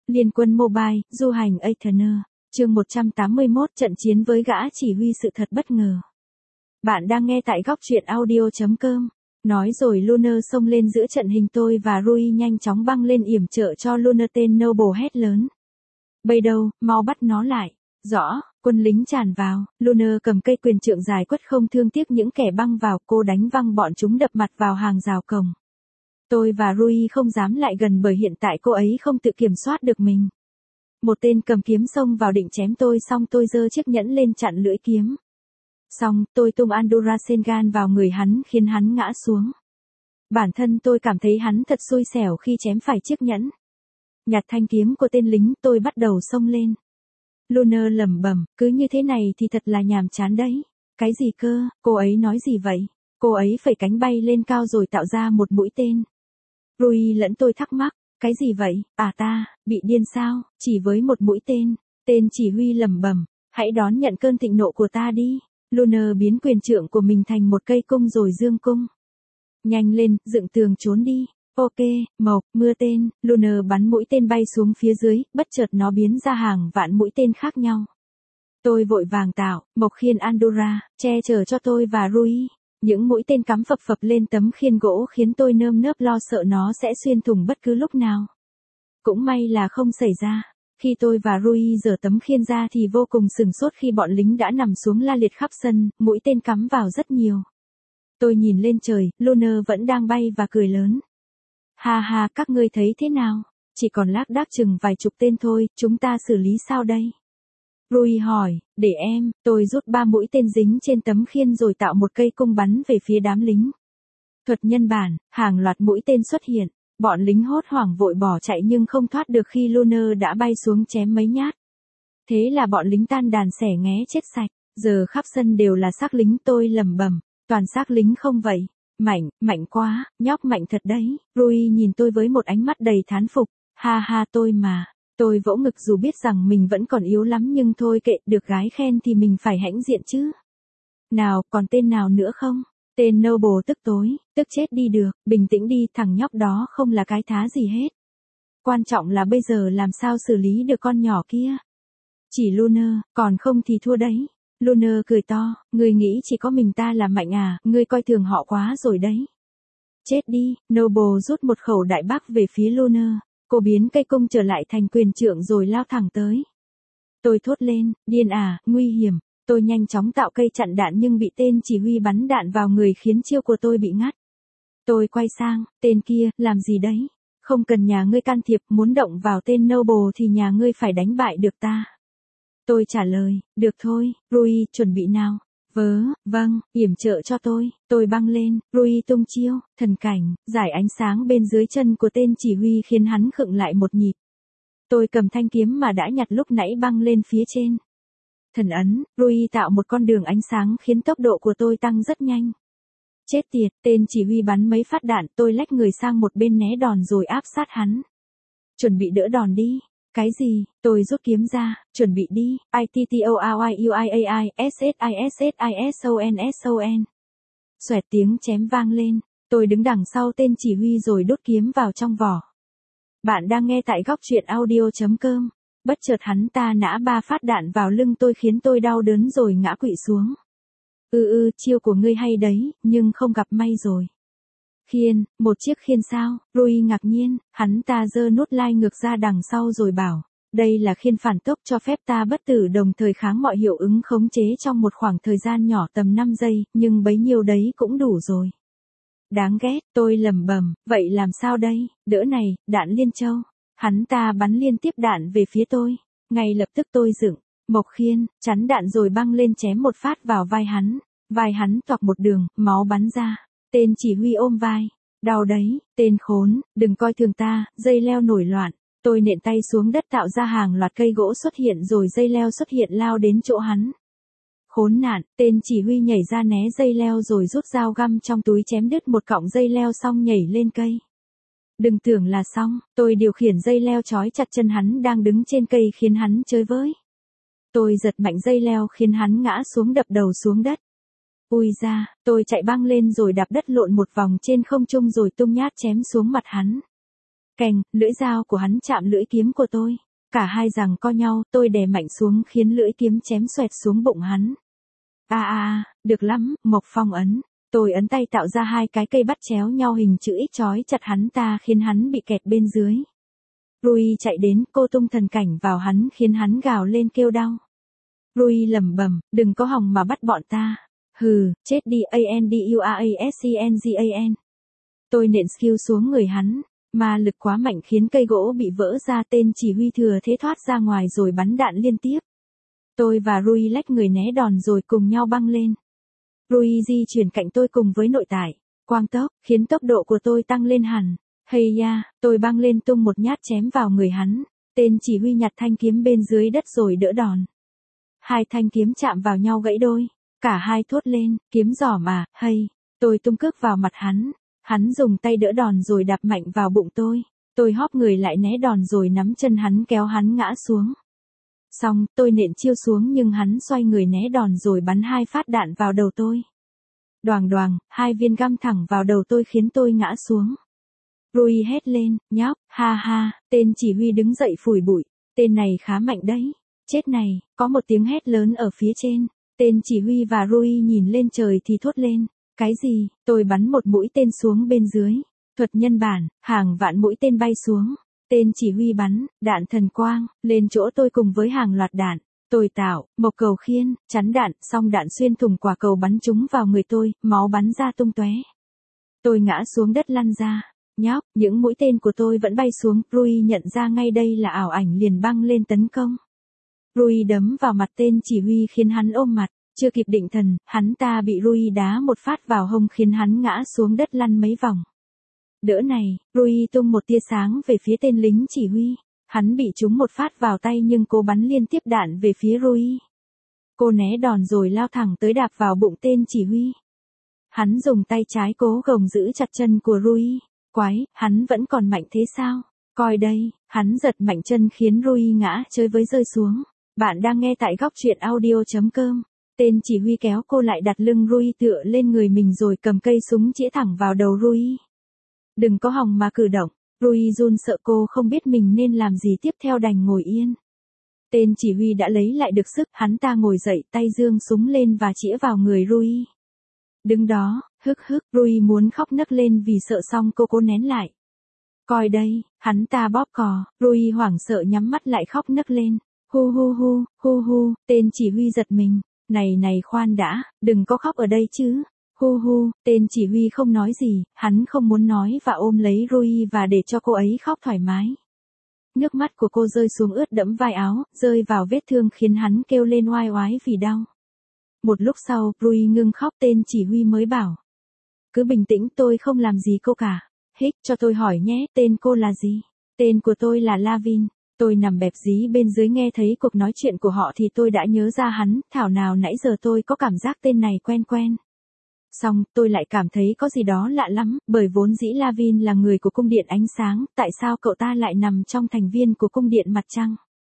Liên quân Mobile, du hành Aetherner. Chương 181 trận chiến với gã chỉ huy sự thật bất ngờ. Bạn đang nghe tại góc truyện audio.com. Nói rồi Lunar xông lên giữa trận hình, tôi và Rui nhanh chóng băng lên yểm trợ cho Lunar. Tên Noble hét lớn. Bây đâu, mau bắt nó lại. Rõ, quân lính tràn vào, Lunar cầm cây quyền trượng dài quất không thương tiếc những kẻ băng vào, cô đánh văng bọn chúng đập mặt vào hàng rào cổng. Tôi và Rui không dám lại gần bởi hiện tại cô ấy không tự kiểm soát được mình. Một tên cầm kiếm xông vào định chém tôi, xong tôi giơ chiếc nhẫn lên chặn lưỡi kiếm. Xong, tôi tung Andorra Sengan vào người hắn khiến hắn ngã xuống. Bản thân tôi cảm thấy hắn thật xui xẻo khi chém phải chiếc nhẫn. Nhặt thanh kiếm của tên lính, tôi bắt đầu xông lên. Lunar lẩm bẩm, cứ như thế này thì thật là nhàm chán đấy. Cái gì cơ, cô ấy nói gì vậy? Cô ấy phẩy cánh bay lên cao rồi tạo ra một mũi tên. Rui lẫn tôi thắc mắc, cái gì vậy, ta, bị điên sao, chỉ với một mũi tên. Tên chỉ huy lẩm bẩm, hãy đón nhận cơn thịnh nộ của ta đi. Lunar biến quyền trượng của mình thành một cây cung rồi dương cung. Nhanh lên, dựng tường trốn đi. Ok, mộc, mưa tên, Lunar bắn mũi tên bay xuống phía dưới, bất chợt nó biến ra hàng vạn mũi tên khác nhau. Tôi vội vàng tạo, mộc khiên Andorra, che chở cho tôi và Rui. Những mũi tên cắm phập phập lên tấm khiên gỗ khiến tôi nơm nớp lo sợ nó sẽ xuyên thủng bất cứ lúc nào. Cũng may là không xảy ra. Khi tôi và Rui giở tấm khiên ra thì vô cùng sửng sốt khi bọn lính đã nằm xuống la liệt khắp sân, mũi tên cắm vào rất nhiều. Tôi nhìn lên trời, Lunar vẫn đang bay và cười lớn. Ha ha, các ngươi thấy thế nào? Chỉ còn lác đác chừng vài chục tên thôi, chúng ta xử lý sao đây? Rui hỏi, để em, tôi rút 3 mũi tên dính trên tấm khiên rồi tạo một cây cung bắn về phía đám lính. Thuật nhân bản, hàng loạt mũi tên xuất hiện, bọn lính hốt hoảng vội bỏ chạy nhưng không thoát được khi Lunar đã bay xuống chém mấy nhát. Thế là bọn lính tan đàn xẻ nghé chết sạch, giờ khắp sân đều là xác lính. Tôi lẩm bẩm, toàn xác lính không vậy? Mạnh quá, nhóc mạnh thật đấy. Rui nhìn tôi với một ánh mắt đầy thán phục. Ha ha, tôi vỗ ngực dù biết rằng mình vẫn còn yếu lắm, nhưng thôi kệ, được gái khen thì mình phải hãnh diện chứ. Nào, còn tên nào nữa không? Tên Noble tức tối, tức chết đi được, bình tĩnh đi, thằng nhóc đó không là cái thá gì hết. Quan trọng là bây giờ làm sao xử lý được con nhỏ kia. Chỉ Lunar, còn không thì thua đấy. Lunar cười to, ngươi nghĩ chỉ có mình ta là mạnh à, ngươi coi thường họ quá rồi đấy. Chết đi, Noble rút một khẩu đại bác về phía Lunar, cô biến cây cung trở lại thành quyền trượng rồi lao thẳng tới. Tôi thốt lên, điên à, nguy hiểm, tôi nhanh chóng tạo cây chặn đạn nhưng bị tên chỉ huy bắn đạn vào người khiến chiêu của tôi bị ngắt. Tôi quay sang, tên kia, làm gì đấy? Không cần nhà ngươi can thiệp, muốn động vào tên Noble thì nhà ngươi phải đánh bại được ta. Tôi trả lời, được thôi, Rui, chuẩn bị nào. Vâng, yểm trợ cho tôi băng lên, Rui tung chiêu, thần cảnh, giải ánh sáng bên dưới chân của tên chỉ huy khiến hắn khựng lại một nhịp. Tôi cầm thanh kiếm mà đã nhặt lúc nãy băng lên phía trên. Thần ấn, Rui tạo một con đường ánh sáng khiến tốc độ của tôi tăng rất nhanh. Chết tiệt, tên chỉ huy bắn mấy phát đạn, tôi lách người sang một bên né đòn rồi áp sát hắn. Chuẩn bị đỡ đòn đi. Cái gì? Tôi rút kiếm ra, chuẩn bị đi. ITTORIUIAISSISSISON. Xoẹt tiếng chém vang lên. Tôi đứng đằng sau tên chỉ huy rồi đốt kiếm vào trong vỏ. Bạn đang nghe tại góc truyện audio.com. Bất chợt hắn ta nã 3 phát đạn vào lưng tôi khiến tôi đau đớn rồi ngã quỵ xuống. Chiêu của ngươi hay đấy, nhưng không gặp may rồi. Khiên, một chiếc khiên sao? Rui ngạc nhiên, hắn ta giơ nút lai ngược ra đằng sau rồi bảo, đây là khiên phản tốc cho phép ta bất tử đồng thời kháng mọi hiệu ứng khống chế trong một khoảng thời gian nhỏ tầm 5 giây, nhưng bấy nhiêu đấy cũng đủ rồi. Đáng ghét, tôi lẩm bẩm, vậy làm sao đây? Đỡ này, đạn liên châu. Hắn ta bắn liên tiếp đạn về phía tôi. Ngay lập tức tôi dựng mộc khiên, chắn đạn rồi băng lên chém một phát vào vai hắn. Vai hắn toạc một đường, máu bắn ra. Tên chỉ huy ôm vai. Đau đấy, tên khốn, đừng coi thường ta. Dây leo nổi loạn. Tôi nện tay xuống đất tạo ra hàng loạt cây gỗ xuất hiện rồi dây leo xuất hiện lao đến chỗ hắn. Khốn nạn, tên chỉ huy nhảy ra né dây leo rồi rút dao găm trong túi chém đứt một cọng dây leo xong nhảy lên cây. Đừng tưởng là xong, tôi điều khiển dây leo trói chặt chân hắn đang đứng trên cây khiến hắn chơi với. Tôi giật mạnh dây leo khiến hắn ngã xuống đập đầu xuống đất. Ui da, tôi chạy băng lên rồi đạp đất lộn một vòng trên không trung rồi tung nhát chém xuống mặt hắn. Keng, lưỡi dao của hắn chạm lưỡi kiếm của tôi. Cả hai giằng co nhau, tôi đè mạnh xuống khiến lưỡi kiếm chém xoẹt xuống bụng hắn. Được lắm, Mộc Phong ấn. Tôi ấn tay tạo ra hai cái cây bắt chéo nhau hình chữ X trói chặt hắn ta khiến hắn bị kẹt bên dưới. Rui chạy đến, cô tung thần cảnh vào hắn khiến hắn gào lên kêu đau. Rui lẩm bẩm, đừng có hòng mà bắt bọn ta. Hừ, chết đi Anduascengan. Tôi nện skill xuống người hắn, mà lực quá mạnh khiến cây gỗ bị vỡ ra, tên chỉ huy thừa thế thoát ra ngoài rồi bắn đạn liên tiếp. Tôi và Rui lách người né đòn rồi cùng nhau băng lên. Rui di chuyển cạnh tôi cùng với nội tại, quang tốc, khiến tốc độ của tôi tăng lên hẳn. Hay ya, tôi băng lên tung một nhát chém vào người hắn, tên chỉ huy nhặt thanh kiếm bên dưới đất rồi đỡ đòn. Hai thanh kiếm chạm vào nhau gãy đôi, cả hai thốt lên, kiếm giỏ mà, hay. Tôi tung cước vào mặt hắn dùng tay đỡ đòn rồi đạp mạnh vào bụng tôi hóp người lại né đòn rồi nắm chân hắn kéo hắn ngã xuống. Xong, tôi nện chiêu xuống nhưng hắn xoay người né đòn rồi bắn hai phát đạn vào đầu tôi. Đoàng đoàng, hai viên găm thẳng vào đầu tôi khiến tôi ngã xuống. Rui hét lên, nhóc, ha ha, tên chỉ huy đứng dậy phủi bụi, tên này khá mạnh đấy. Chết này, có một tiếng hét lớn ở phía trên, tên chỉ huy và Rui nhìn lên trời thì thốt lên, cái gì, tôi bắn một mũi tên xuống bên dưới, thuật nhân bản, hàng vạn mũi tên bay xuống, tên chỉ huy bắn, đạn thần quang, lên chỗ tôi cùng với hàng loạt đạn, tôi tạo, một cầu khiên, chắn đạn, xong đạn xuyên thủng quả cầu bắn trúng vào người tôi, máu bắn ra tung tóe. Tôi ngã xuống đất lăn ra. Nhóc, những mũi tên của tôi vẫn bay xuống, Rui nhận ra ngay đây là ảo ảnh liền băng lên tấn công. Rui đấm vào mặt tên chỉ huy khiến hắn ôm mặt, chưa kịp định thần, hắn ta bị Rui đá một phát vào hông khiến hắn ngã xuống đất lăn mấy vòng. Đỡ này, Rui tung một tia sáng về phía tên lính chỉ huy, hắn bị trúng một phát vào tay nhưng cô bắn liên tiếp đạn về phía Rui. Cô né đòn rồi lao thẳng tới đạp vào bụng tên chỉ huy. Hắn dùng tay trái cố gồng giữ chặt chân của Rui. Quái, hắn vẫn còn mạnh thế sao? Coi đây, hắn giật mạnh chân khiến Rui ngã chơi với rơi xuống. Bạn đang nghe tại góc truyện audio.com. Tên chỉ huy kéo cô lại đặt lưng Rui tựa lên người mình rồi cầm cây súng chĩa thẳng vào đầu Rui. Đừng có hòng mà cử động. Rui run sợ cô không biết mình nên làm gì tiếp theo đành ngồi yên. Tên chỉ huy đã lấy lại được sức, hắn ta ngồi dậy tay giương súng lên và chĩa vào người Rui. Đứng đó, Rui muốn khóc nấc lên vì sợ xong cô nén lại. Coi đây, hắn ta bóp cò, Rui hoảng sợ nhắm mắt lại khóc nấc lên. Hu, tên chỉ huy giật mình. Này khoan đã, đừng có khóc ở đây chứ. Hu, tên chỉ huy không nói gì, hắn không muốn nói và ôm lấy Rui và để cho cô ấy khóc thoải mái. Nước mắt của cô rơi xuống ướt đẫm vai áo, rơi vào vết thương khiến hắn kêu lên oai oái vì đau. Một lúc sau, Rui ngưng khóc, tên chỉ huy mới bảo. Cứ bình tĩnh, tôi không làm gì cô cả. Cho tôi hỏi nhé, tên cô là gì? Tên của tôi là Lavin. Tôi nằm bẹp dí bên dưới nghe thấy cuộc nói chuyện của họ thì tôi đã nhớ ra hắn, thảo nào nãy giờ tôi có cảm giác tên này quen quen. Xong, tôi lại cảm thấy có gì đó lạ lắm, bởi vốn dĩ Lavin là người của cung điện ánh sáng, tại sao cậu ta lại nằm trong thành viên của cung điện mặt trăng?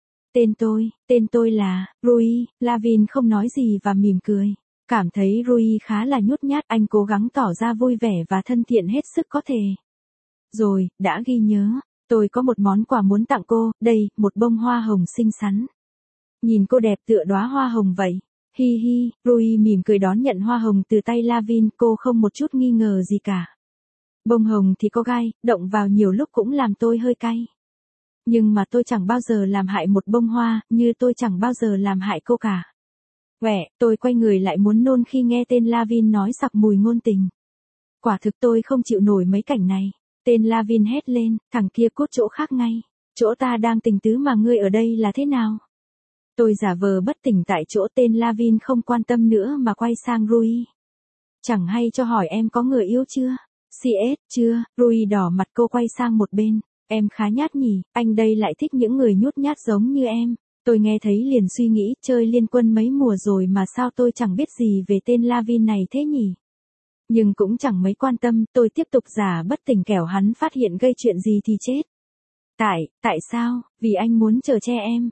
Tên tôi là Rui. Lavin không nói gì và mỉm cười. Cảm thấy Rui khá là nhút nhát, anh cố gắng tỏ ra vui vẻ và thân thiện hết sức có thể. Rồi, đã ghi nhớ, tôi có một món quà muốn tặng cô, đây, một bông hoa hồng xinh xắn. Nhìn cô đẹp tựa đóa hoa hồng vậy. Hi, Rui mỉm cười đón nhận hoa hồng từ tay Lavin, cô không một chút nghi ngờ gì cả. Bông hồng thì có gai, động vào nhiều lúc cũng làm tôi hơi cay. Nhưng mà tôi chẳng bao giờ làm hại một bông hoa, như tôi chẳng bao giờ làm hại cô cả. Tôi quay người lại muốn nôn khi nghe tên Lavin nói sặc mùi ngôn tình. Quả thực tôi không chịu nổi mấy cảnh này. Tên Lavin hét lên, thằng kia cút chỗ khác ngay. Chỗ ta đang tình tứ mà ngươi ở đây là thế nào? Tôi giả vờ bất tỉnh tại chỗ, tên Lavin không quan tâm nữa mà quay sang Rui. Chẳng hay cho hỏi em có người yêu chưa? Chưa, Rui đỏ mặt, cô quay sang một bên. Em khá nhát nhỉ, anh đây lại thích những người nhút nhát giống như em. Tôi nghe thấy liền suy nghĩ, chơi liên quân mấy mùa rồi mà sao tôi chẳng biết gì về tên Lavin này thế nhỉ? Nhưng cũng chẳng mấy quan tâm, tôi tiếp tục giả bất tỉnh kẻo hắn phát hiện gây chuyện gì thì chết. Tại sao? Vì anh muốn chở che em.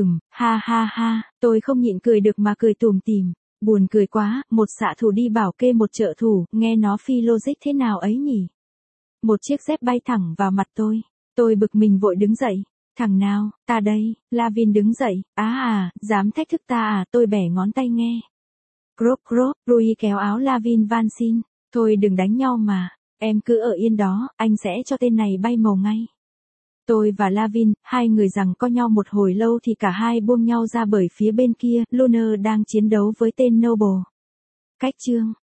Ha, tôi không nhịn cười được mà cười tủm tỉm. Buồn cười quá, một xạ thủ đi bảo kê một trợ thủ, nghe nó phi logic thế nào ấy nhỉ? Một chiếc dép bay thẳng vào mặt tôi. Tôi bực mình vội đứng dậy. Thằng nào, ta đây, Lavin đứng dậy, dám thách thức ta à, tôi bẻ ngón tay nghe. Crop crop, Rui kéo áo Lavin van xin, thôi đừng đánh nhau mà, em cứ ở yên đó, anh sẽ cho tên này bay màu ngay. Tôi và Lavin, hai người giằng co nhau một hồi lâu thì cả hai buông nhau ra bởi phía bên kia, Luna đang chiến đấu với tên Noble. Cách chương